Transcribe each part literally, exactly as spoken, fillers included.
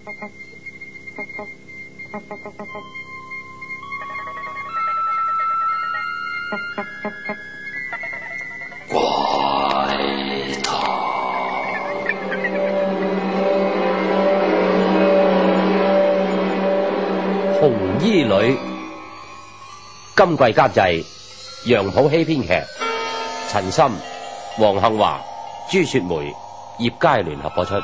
紅衣女，今季監製楊普希編劇，陳森、黃杏華、朱雪梅、葉佳聯合播出。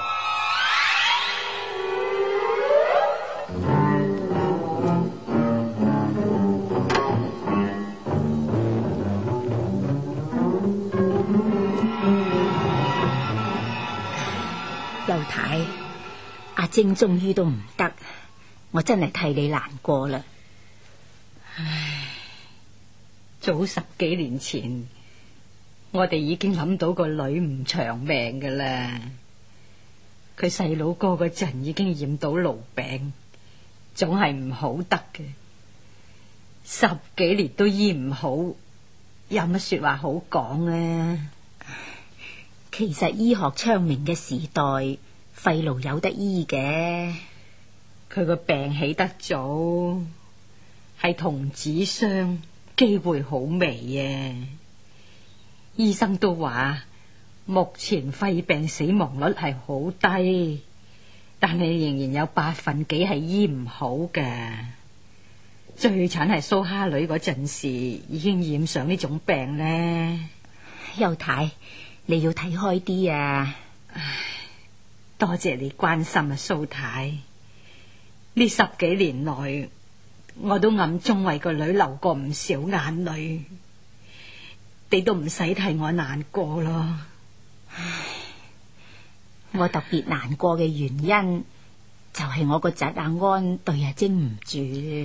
邱太，阿晶終於都唔得，我真係替你難過啦。 唉，早十幾年前，我哋已經諗到個女唔長命噶啦。佢細佬哥嗰陣已經染到癆病，總係唔好得嘅。十幾年都醫唔好，有乜說話好講啊？ 其實醫學昌明嘅時代，肺癆有得醫嘅。 佢個病起得早，係童子霜，機會好微啊！醫生都話目前肺病死亡率係好低，但係仍然有八分幾係醫唔好嘅。最慘係蘇蝦女嗰陣時已經染上呢種病呢。 邱太，你要睇開啲啊！ 唉，多謝你關心啊，蘇太。呢十幾年來，我都暗中為個女流過唔少眼淚，你都唔使替我難過咯。 唉，我特別難過嘅原因就係我個侄阿安對阿晶唔住。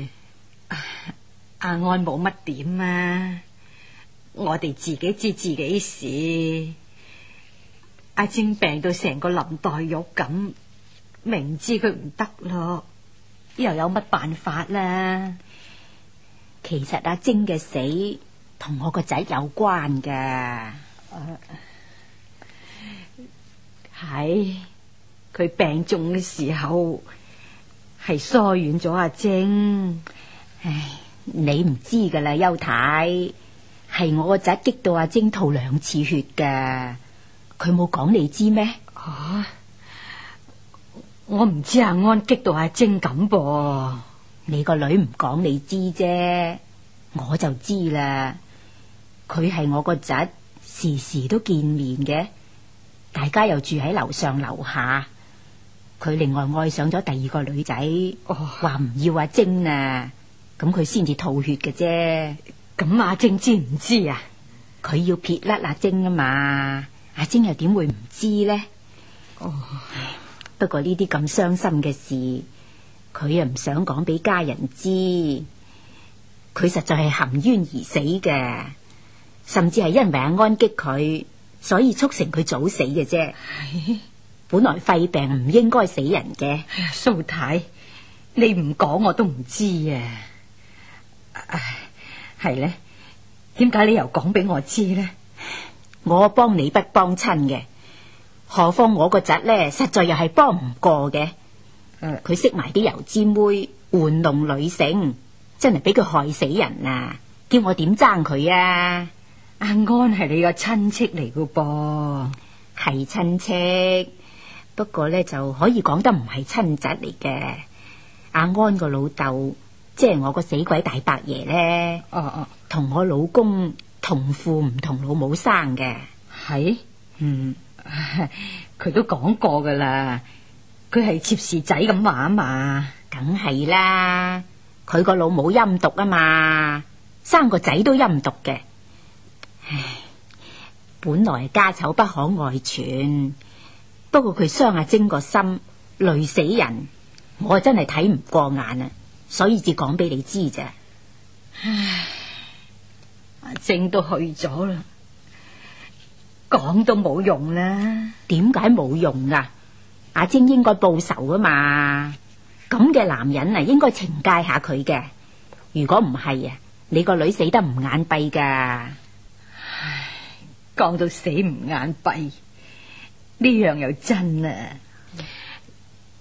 阿安冇乜點啊，我哋自己知自己事。阿晶病到成個林黛玉咁，明知佢唔得咯，又有乜辦法啦？ 其實阿晶嘅死同我個仔有關噶。 係佢病重嘅時候係疏遠咗阿晶。 唉，你唔知噶啦，邱太，係我個仔激到阿晶吐兩次血噶，佢冇講你知咩？ 啊，我唔知阿安激到阿晶咁噃。 你個女唔講你知啫，我就知啦。佢係我個侄，時時都見面嘅，大家又住喺樓上樓下。佢另外愛上咗第二個女仔，話唔要阿晶啊，咁佢先至吐血嘅啫。 咁阿晶知唔知啊？ 佢要撇甩阿晶啊嘛，阿晶又點會唔知呢？ 哦， 不過呢啲咁傷心嘅事，佢又唔想講俾家人知。佢實在係含冤而死嘅，甚至係因為阿安激佢，所以促成佢早死嘅啫。本來肺病唔應該死人嘅。 哎呀，蘇太，你唔講我都唔知啊。唉，係咧，點解你又講俾我知呢？ 我幫你不幫親嘅，何況我個侄咧，實在又係幫唔過嘅。佢、嗯、識埋啲油脂妹玩弄女性，真係俾佢害死人啊！叫我點爭佢啊？ 阿安係你個親戚嚟噶噃。 係親戚，不過咧就可以講得唔係親侄嚟嘅。阿安個老豆，即係我個死鬼大伯爺咧， 哦哦， 同我老公同父唔同老母生嘅。 係，嗯，佢都講過噶啦，佢係妾侍仔咁話啊嘛。 梗係啦，佢個老母陰毒啊嘛，生個仔都陰毒嘅。唉，本來家醜不可外傳，不過佢傷阿晶個心，累死人，我真係睇唔過眼啊，所以至講俾你知咋。 唉，阿晶都去咗啦，講都冇用啦。 點解冇用啊？阿晶應該報仇啊嘛，咁嘅男人啊，應該懲戒下佢嘅。如果唔係啊，你個女死得唔眼閉噶。 唉，講到死唔眼閉，呢樣又真啊。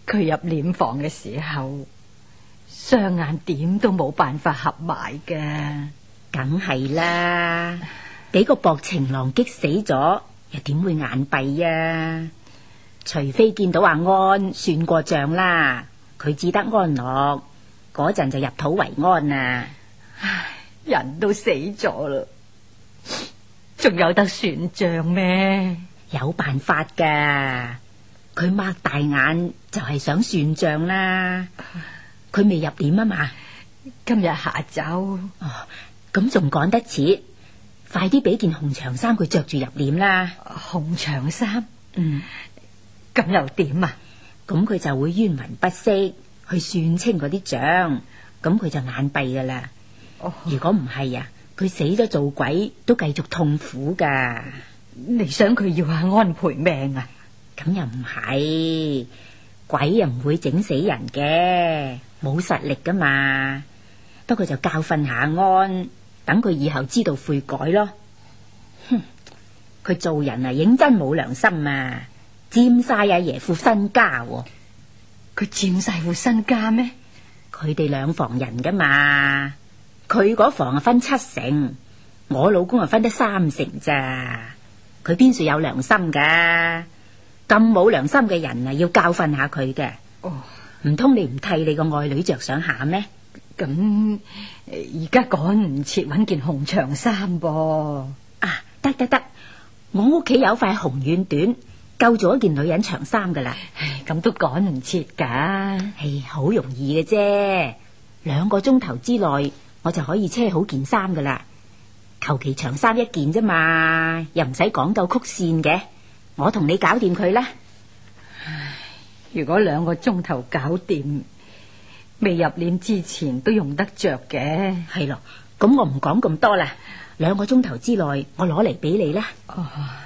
佢入殮房嘅時候，雙眼點都冇辦法合埋嘅。 梗係啦，俾個薄情郎激死咗，又點會眼閉啊？除非見到阿安算過賬啦，佢至得安樂，嗰陣就入土為安啊！ 唉，人都死咗啦，仲有得算賬咩？ 有辦法噶，佢擘大眼就係想算賬啦。佢未入殮啊嘛， 今日下晝。 哦，咁仲趕得切，快啲俾件紅長衫佢着住入殮啦。 紅長衫？ 嗯， 咁又點啊？ 咁佢就會冤魂不息，去算清嗰啲賬，咁佢就眼閉噶啦。 哦， 如果唔係啊，佢死咗做鬼都繼續痛苦噶。 你想佢要阿安賠命啊？ 咁又唔係，鬼又唔會整死人嘅，冇實力噶嘛。不過就教訓下安，等佢以後知道悔改咯。哼，佢做人啊，認真冇良心啊，佔晒阿爺副身家喎。 佢佔晒副身家咩？ 佢哋兩房人噶嘛，佢嗰房啊分七成，我老公啊分得三成咋。佢邊處有良心噶？咁冇良心嘅人啊，要教訓下佢嘅。 哦， 唔通你唔替你個愛女着想下咩？ 咁而家趕唔切搵件紅長衫噃。 啊，得得得，我屋企有塊紅軟短，夠做一件女人長衫噶啦。 唉，咁都趕唔切噶。 唉，好容易嘅啫，兩個鐘頭之內我就可以車好件衫噶啦。求其長衫一件啫嘛，又唔使講究曲線嘅，我同你搞掂佢啦。 唉，如果兩個鐘頭搞掂，未入殮之前都用得着嘅。 係咯，咁我唔講咁多啦，兩個鐘頭之內我攞嚟俾你啦。 哦，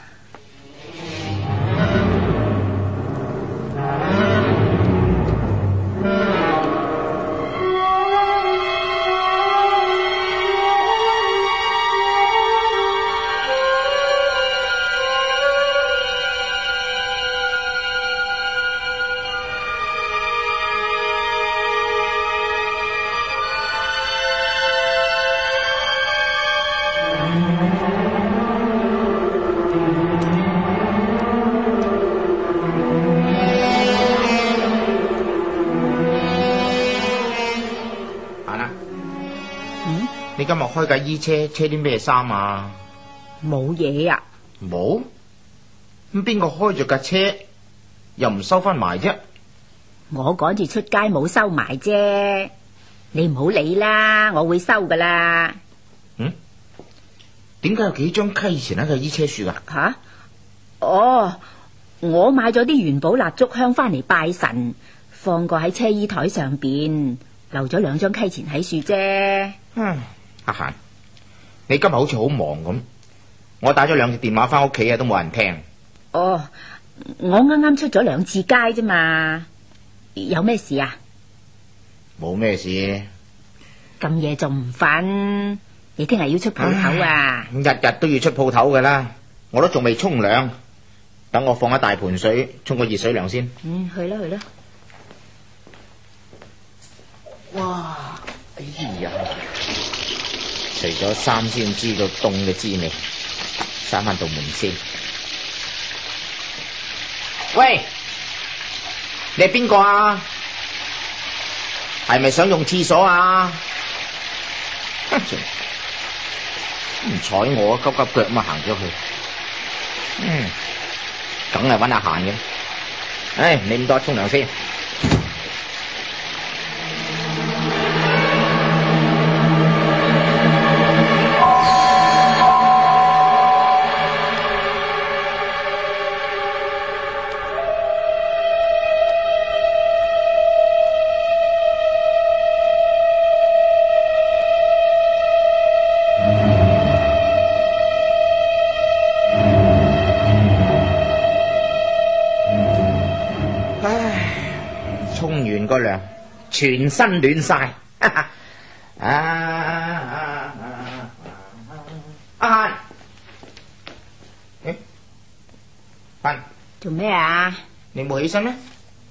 你今日開架衣車，車啲咩衫啊？ 冇嘢啊。 冇？咁邊個開住架車，又唔收翻埋啫？ 我趕住出街冇收埋啫，你唔好理啦，我會收噶啦。 嗯？點解有幾張溪錢喺架衣車樹噶？ 吓？哦，我買咗啲元寶蠟燭香翻嚟拜神，放過喺車衣台上邊，留咗兩張溪錢喺樹啫。 嗯。阿嫻，你今日好似好忙咁，我打咗兩次電話翻屋企啊，都冇人聽。 哦，我啱啱出咗兩次街啫嘛，有咩事啊？ 冇咩事。 咁夜仲唔瞓？你聽日要出鋪頭啊？ 日日都要出鋪頭噶啦，我都仲未沖涼，等我放一大盆水沖個熱水涼先。 嗯，去啦去啦。 哇！哎呀！除咗衫先知道凍嘅滋味，閂翻道門先。喂，你係邊個啊？係咪想用廁所啊？唔睬我，急急腳咁行咗去。嗯，梗係搵阿嫻嘅。唉，你唔多沖涼先。個涼，全身暖晒。啊啊啊！誒，瞓做咩啊？ 你冇起身咩？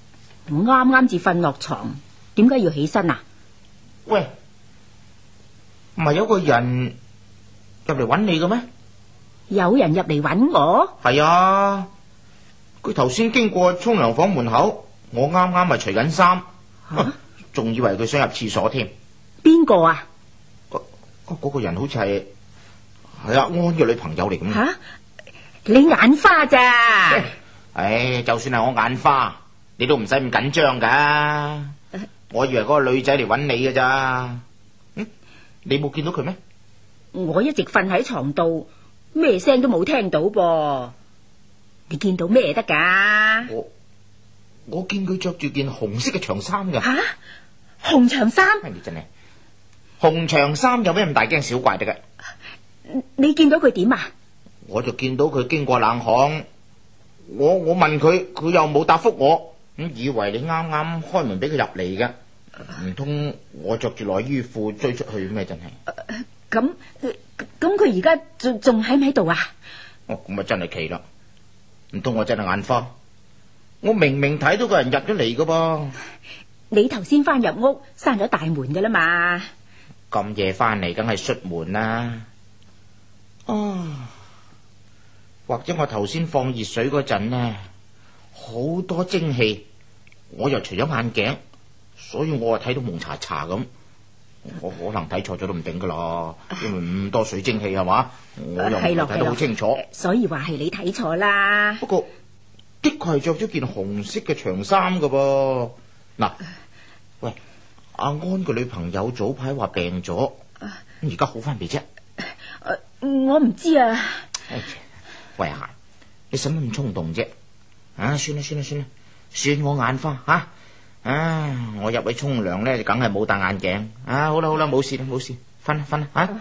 啱啱至瞓落床，點解要起身啊？ 喂，唔係有個人入嚟揾你嘅咩？ 有人入嚟揾我？ 係啊，佢頭先經過沖涼房門口，我啱啱咪除緊衫，仲以為佢想入廁所添。 邊個啊？ 嗰、嗰個人好似係係阿安嘅女朋友嚟咁。 吓、啊，你眼花咋？ 唉，就算係我眼花，你都唔使咁緊張噶。我以為嗰個女仔嚟揾你㗎咋。嗯，你冇見到佢咩？ 我一直瞓喺床度，咩聲都冇聽到噃。你見到咩得噶？ 我我見佢着住件紅色嘅長衫噶。 吓、啊，紅長衫？ 你真係紅長衫有咩咁大驚小怪得嘅？ 你見到佢點啊？ 我就見到佢經過冷巷，我我問佢，佢又冇答覆我，咁以為你啱啱開門俾佢入嚟嘅，唔通我着住內衣褲追出去咩？真係。 咁咁佢而家仲仲喺唔喺度啊？ 哦，咁啊真係奇啦！唔通我真係眼花？我明明睇到個人入咗嚟噶噃。 你頭先翻入屋閂咗大門噶啦嘛？ 咁夜翻嚟，梗係摔門啦。啊，或者我頭先放熱水嗰陣呢，好多蒸汽，我又除咗眼鏡，所以我啊睇到蒙查查咁。我可能睇錯咗都唔定噶啦，因為咁多水蒸氣係嘛，我又唔係睇得好清楚， 所以話係你睇錯啦。 不過的確係着咗件紅色嘅長衫噶噃。嗱，喂，阿安個女朋友早排話病咗，而家好翻未啫？ 我唔知啊。 喂啊，你使乜咁衝動啫？啊，算啦算啦算啦，算我眼花吓。啊！我入去沖涼咧，就梗係冇戴眼鏡。啊，好啦好啦，冇事啦冇事，瞓啦瞓啦吓。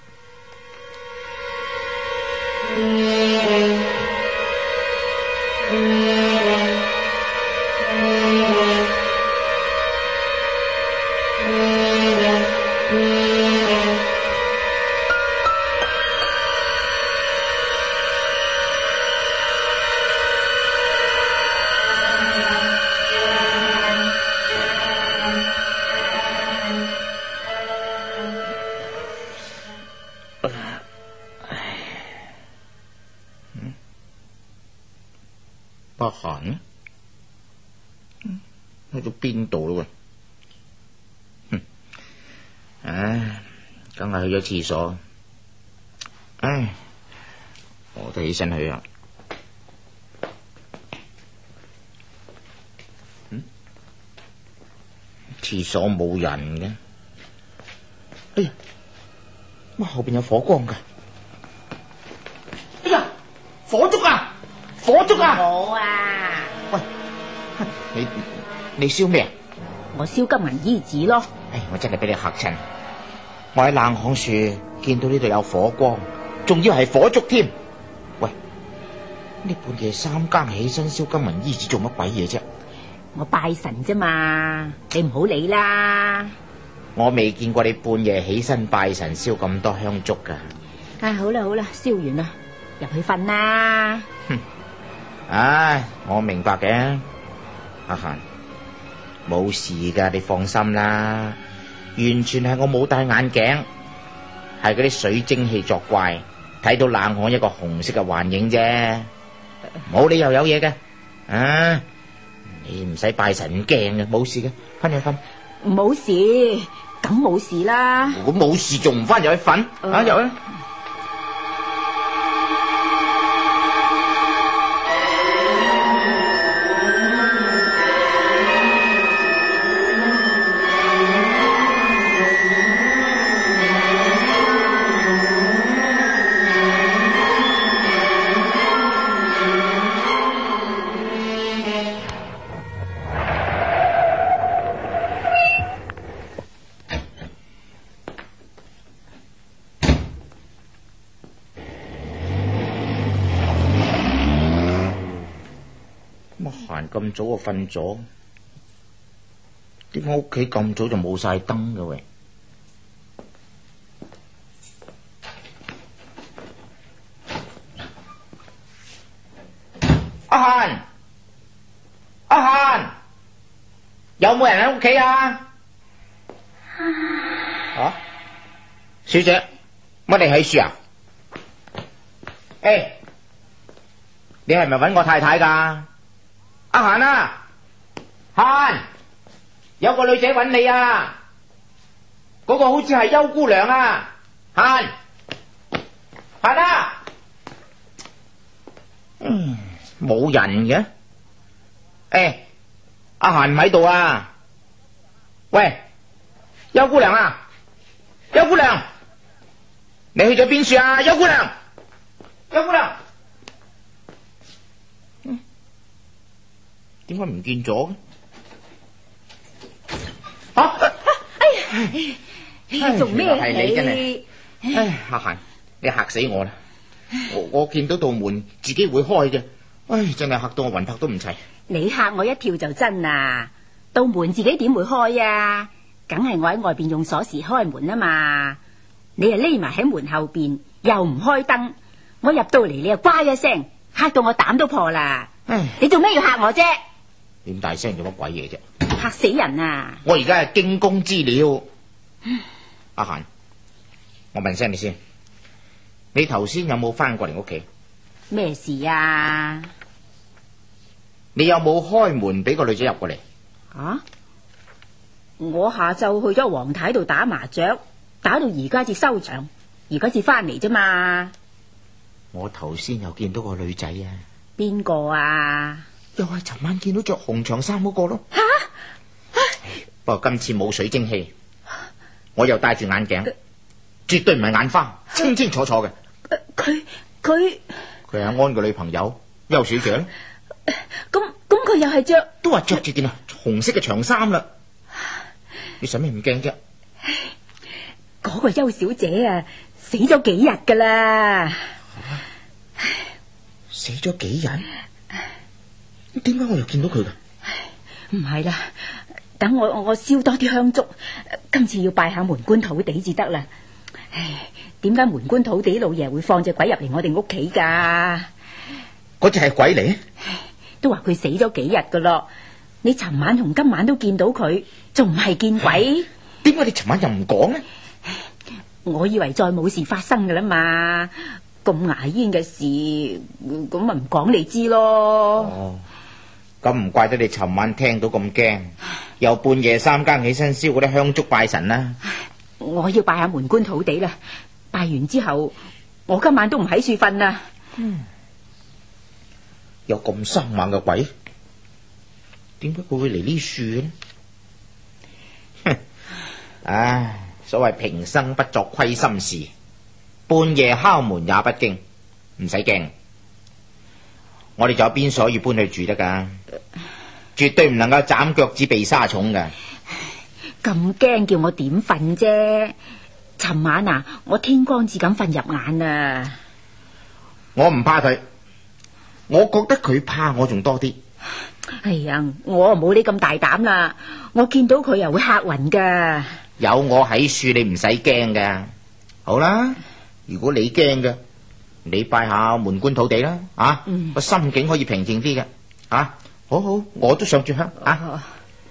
北閒呢？去到邊度咯？喂，唉，梗係去咗廁所。唉，我都起身去啊。嗯，廁所冇人嘅。哎呀，乜後邊有火光噶？哎呀，火燭啊！火燭啊！ 我啊， 喂，你你燒咩啊？ 我燒金銀衣紙咯。 唉，我真係俾你嚇親。我喺冷巷樹見到呢度有火光，仲要係火燭添。喂，呢半夜三更起身燒金銀衣紙做乜鬼嘢啫？ 我拜神啫嘛，你唔好理啦。 我未見過你半夜起身拜神燒咁多香燭噶。 啊，好啦好啦，燒完啦，入去瞓啦。 哼。唉，我明白嘅，阿嫻，冇事噶，你放心啦。完全係我冇戴眼鏡，係嗰啲水蒸氣作怪，睇到冷巷一個紅色嘅幻影啫，冇理由有嘢嘅。啊，你唔使拜神驚嘅，冇事嘅，翻入去瞓。 冇事，梗冇事啦。 如果冇事仲唔翻入去瞓？啊，入去。咁早就瞓咗，點解屋企咁早就冇晒燈嘅喂？阿嫻，阿嫻， 有冇人喺屋企啊？啊，小姐，乜你喺樹啊？誒，你係咪揾我太太噶？阿嫻啊，嫻，有個女仔揾你啊！嗰個好似係邱姑娘啊！嫻，嫻啊！嗯，冇人嘅。誒，阿嫻唔喺度啊！喂，邱姑娘啊，邱姑娘，你去咗邊處啊？邱姑娘，邱姑娘，嗯，點解唔見咗嘅？啊！ 哎呀，你做咩？ 係你真係，唉，阿嫻，你嚇死我啦！我我見到道門自己會開嘅，唉，真係嚇到我魂魄都唔齊。 你嚇我一跳就真啊！道門自己點會開啊？梗係我喺外邊用鎖匙開門啊嘛！你啊匿埋喺門後邊，又唔開燈，我入到嚟你又呱一聲，嚇到我膽都破啦！ 唉， 你做咩要嚇我啫？ 點大聲做乜鬼嘢啫？ 嚇死人啊！ 我而家係驚弓之鳥。阿嫻，我問聲你先，你頭先有冇翻過嚟屋企？ 咩事啊？ 你有冇開門俾個女仔入過嚟？ 啊！我下晝去咗黃太度打麻雀，打到而家至收場，而家至翻嚟啫嘛。 我頭先又見到個女仔啊！ 邊個啊？ 又係尋晚見到着紅長衫嗰個咯。 吓！ 不過今次冇水晶氣，我又戴住眼鏡，絕對唔係眼花，清清楚楚嘅。 佢佢佢係阿安嘅女朋友邱小姐咧。 咁咁佢又係着都話着住件紅色嘅長衫啦。你使咩唔驚啫？ 嗰個邱小姐啊，死咗幾日噶啦。 死咗幾日？點解我又見到佢噶？ 唔係啦，等我我燒多啲香燭，今次要拜下門官土地至得啦。唉，點解門官土地老爺會放隻鬼入嚟我哋屋企噶？ 嗰隻係鬼嚟？ 都話佢死咗幾日噶咯，你尋晚同今晚都見到佢，仲唔係見鬼？ 點解你尋晚又唔講呢？ 我以為再冇事發生噶啦嘛，咁牙煙嘅事，咁咪唔講你知咯。 哦，咁唔怪得你尋晚聽到咁驚，又半夜三更起身燒嗰啲香燭拜神啦。 我要拜下門官土地啦，拜完之後，我今晚都唔喺處瞓啦。 嗯，有咁生猛嘅鬼，點解佢會嚟呢樹呢？哼！唉，所謂平生不作虧心事，半夜敲門也不驚，唔使驚。我哋仲有邊所要搬去住得噶，絕對唔能夠斬腳趾避沙蟲噶。 咁驚叫我點瞓啫？尋晚啊，我天光至咁瞓入眼啊！ 我唔怕佢，我覺得佢怕我仲多啲。 哎呀，我冇你咁大膽啦，我見到佢又會嚇暈噶。 有我喺樹，你唔使驚噶。好啦，如果你驚嘅，你拜下門官土地啦，啊，個、嗯、心境可以平靜啲嘅。啊，好好，我都上住香啊。啊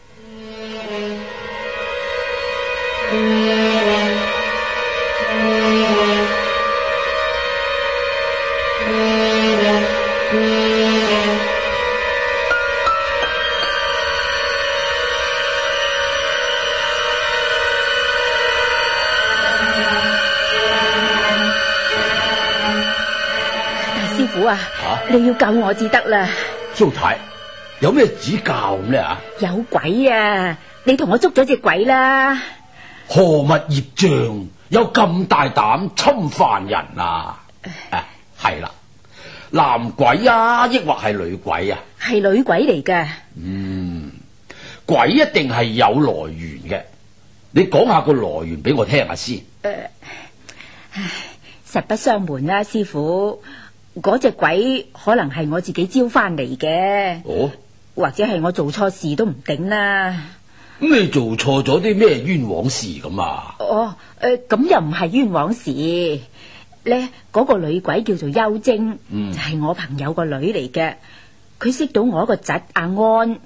啊！你要救我至得啦， 蕭太，有咩指教咁咧啊？ 有鬼啊！你同我捉咗隻鬼啦！ 何物業障，有咁大膽侵犯人啊？誒，係啦，男鬼啊，抑或係女鬼啊？ 係女鬼嚟噶。 嗯，鬼一定係有來源嘅，你講下個來源俾我聽下先。誒、呃， 唉，實不相瞞啦，師傅。嗰隻鬼可能係我自己招翻嚟嘅，哦，或者係我做錯事都唔定啦。 咁你做錯咗啲咩冤枉事咁啊？ 哦，誒、呃，咁又唔係冤枉事咧。嗰、嗰個女鬼叫做幽精，嗯、就係我朋友個女嚟嘅。佢識到我一個侄阿安，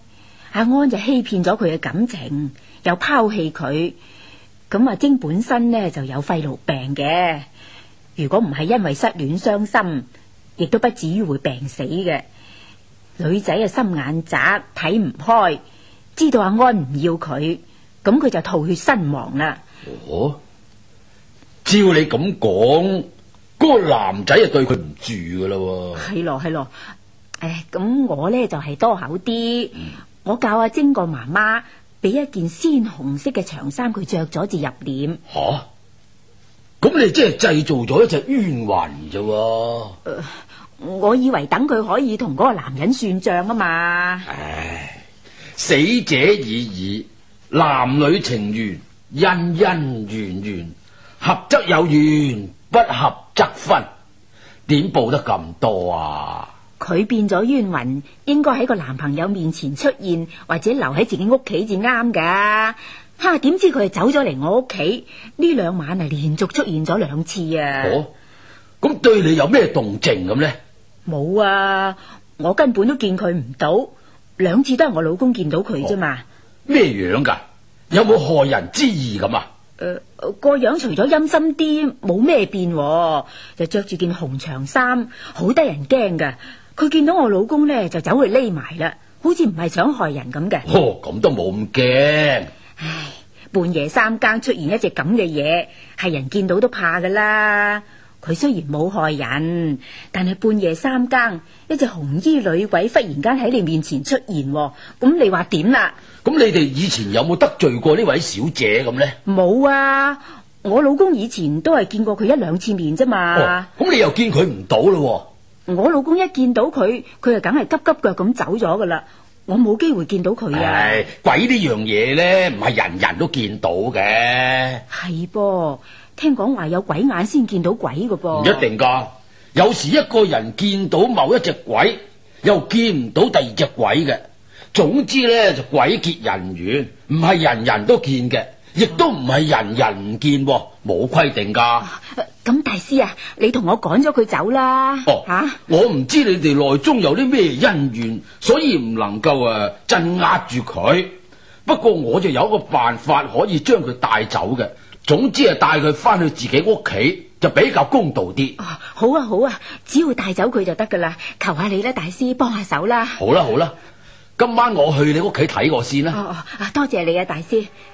阿安就欺騙咗佢嘅感情，又拋棄佢。咁阿晶本身呢就有肺癆病嘅，如果唔係因為失戀傷心，亦都不至於會病死嘅。女仔啊心眼窄，睇唔開，知道阿安唔要佢，咁佢就吐血身亡啦。 哦，照你咁講，嗰個男仔啊對佢唔住噶啦。 係咯係咯，誒，咁我呢就係多口啲，嗯、我教阿晶個媽媽俾一件鮮紅色嘅長衫佢着咗至入殮。 吓、啊，咁你即係製造咗一隻冤魂啫。 呃我以為等佢可以同嗰個男人算賬啊嘛。 唉，死者已矣，男女情緣，恩恩怨怨，合則有緣，不合則分，點報得咁多啊？ 佢變咗冤魂，應該喺個男朋友面前出現，或者留喺自己屋企至啱噶。哈，點知佢係走咗嚟我屋企，呢兩晚啊連續出現咗兩次啊。 哦，咁對你有咩動靜咁呢？ 冇啊，我根本都見佢唔到，兩次都係我老公見到佢啫嘛。 咩樣噶？有冇害人之意咁啊？ 誒、呃，個樣除咗陰森啲，冇咩變，就着住件紅長衫，好得人驚噶。佢見到我老公呢，就走去匿埋啦，好似唔係想害人咁嘅。 哦，咁都冇咁驚。 唉，半夜三更出現一隻咁嘅嘢，係人見到都怕噶啦。佢雖然冇害人，但係半夜三更，一隻紅衣女鬼忽然間喺你面前出現，咁你話點啦？ 咁你哋以前有冇得罪過呢位小姐咁呢？ 冇啊，我老公以前都係見過佢一兩次面啫嘛。 哦，咁你又見佢唔到咯？ 我老公一見到佢，佢就梗係急急腳咁走咗噶啦，我冇機會見到佢啊。 唉，鬼呢樣嘢呢，唔係人人都見到嘅。 係噃。聽講話有鬼眼先見到鬼噶噃。唔一定噶，有時一個人見到某一隻鬼，又見唔到第二隻鬼嘅。總之咧就鬼結人緣，唔係人人都見嘅，亦都唔係人人唔見，冇規定噶。 咁、啊、大師啊，你同我趕咗佢走啦。 哦，吓、啊，我唔知你哋內中有啲咩恩怨，所以唔能夠誒鎮壓住佢。不過我就有一個辦法可以將佢帶走嘅。總之係帶佢翻去自己屋企就比較公道啲。 哦，好啊好啊，只要帶走佢就得噶啦，求下你啦，大師幫下手啦。 好啦好啦，今晚我去你屋企睇過先啦。 哦哦，多謝你啊，大師。